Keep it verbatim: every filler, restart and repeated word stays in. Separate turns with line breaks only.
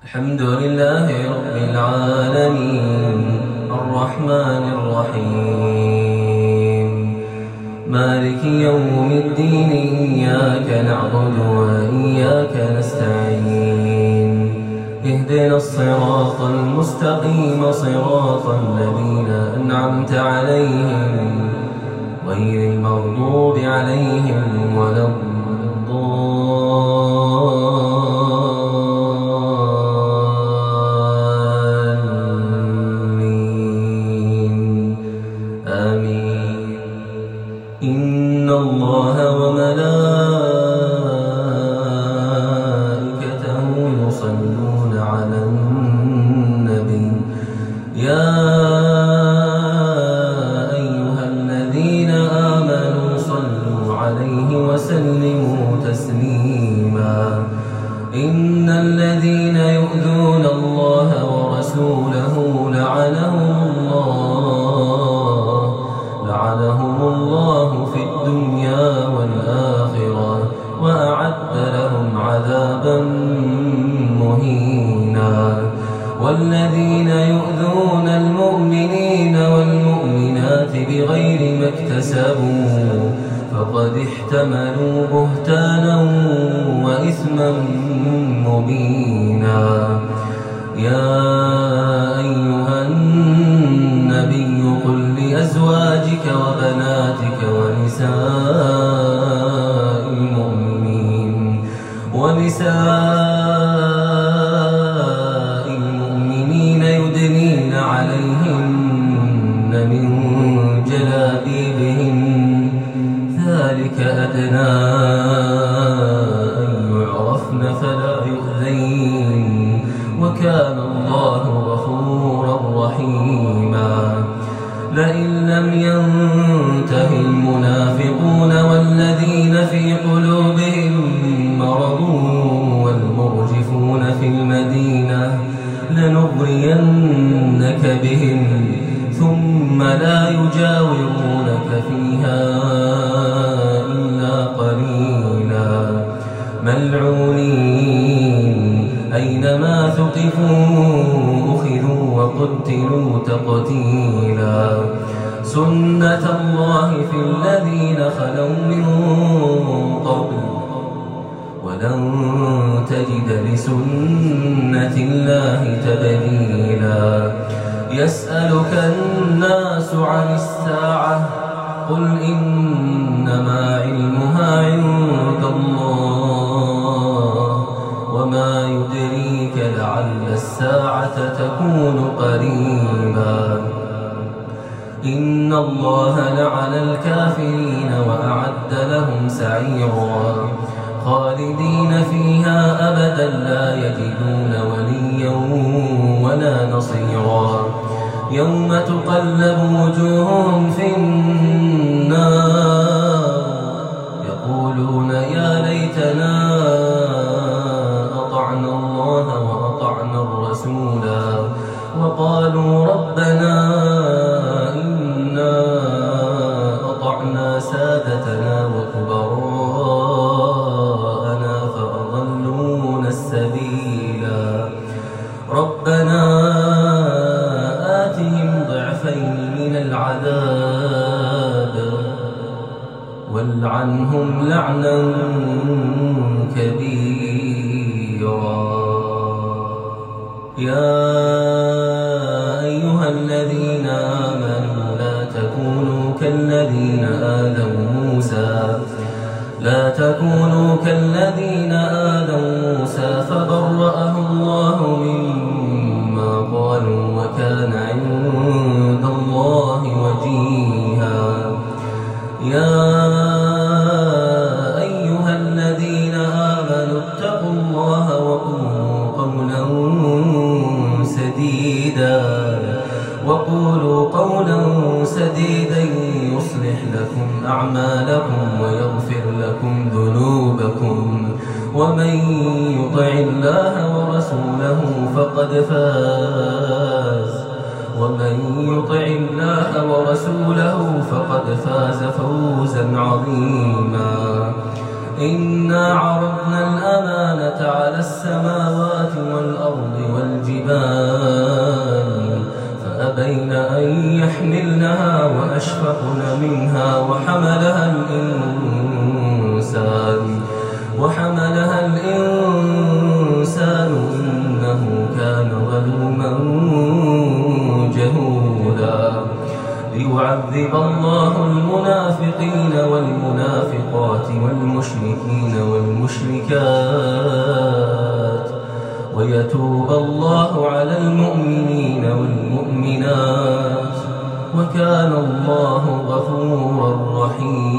الحمد لله رب العالمين الرحمن الرحيم مالك يوم الدين إياك نعبد وإياك نستعين اهدنا الصراط المستقيم صراط الذين أنعمت عليهم غير المغضوب عليهم ولا الضالين آمين. إن الله وملائكته يصلون على النبي يا أيها الذين آمنوا صلوا عليه وسلموا تسليما. إن الذين يؤذون الله ورسوله لعنهم الله لعنهم الله في الدنيا والآخرة وأعد لهم عذابا مهينا. والذين يؤذون المؤمنين والمؤمنات بغير ما اكتسبوا فقد احتملوا بهتانا وإثما مبينا. يا أيها النبي قل لأزواجك وبناتك ونساء المؤمنين ونساء المؤمنين يدنين عليهن من جلابيبهن ذلك أدنى أن يعرفن فلا يؤذين وكان الله غفورا رحيما. لئن لم ينته المنافقون والذين في قلوبهم مرض والمرجفون في المدينة لنغرينك بهم ثم لا يجاورونك فيها إلا قليلا ملعونين أينما ثقفوا أخذوا وقتلوا تقتيلا. سنة الله في الذين خلوا من قبل ولن تجد لسنة الله تبديلا. يسألك الناس عن الساعة قل إنما علمها عند الله وما يدريك لعل الساعة تكون قريبا. إن الله لعن الكافرين وأعد لهم سعيرا خالدين فيها أبدا لا يجدون وليا ولا نصيرا. يوم تقلب وجوههم في النار يقولون يا ليتنا أطعنا الله وأطعنا الرسولا وقالوا ربنا إنا أطعنا سادتنا وكبراءنا فأضلونا السبيلا. ربنا آتهم ضعفين من العذاب والعنهم لعنا كبيرا. يا أيها الذين آمنوا لا تكونوا كالذين آذوا موسى لا تكونوا كالذين آذوا موسى فبرأه الله مما قالوا وكان عند الله وجيها. يا أيها الذين آمنوا اتقوا الله وقولوا قولا سديدا وقولوا قولا سديدا يصلح لكم أعمالكم ويغفر لكم ذنوبكم ومن يطع الله ورسوله فقد فاز ومن يطع الله ورسوله فقد فاز فوزا عظيما. إنا عرضنا الأمانة على السماوات والأرض ويعذب الله المنافقين والمنافقات والمشركين والمشركات ويتوب الله على المؤمنين والمؤمنات وكان الله غفورا رحيما.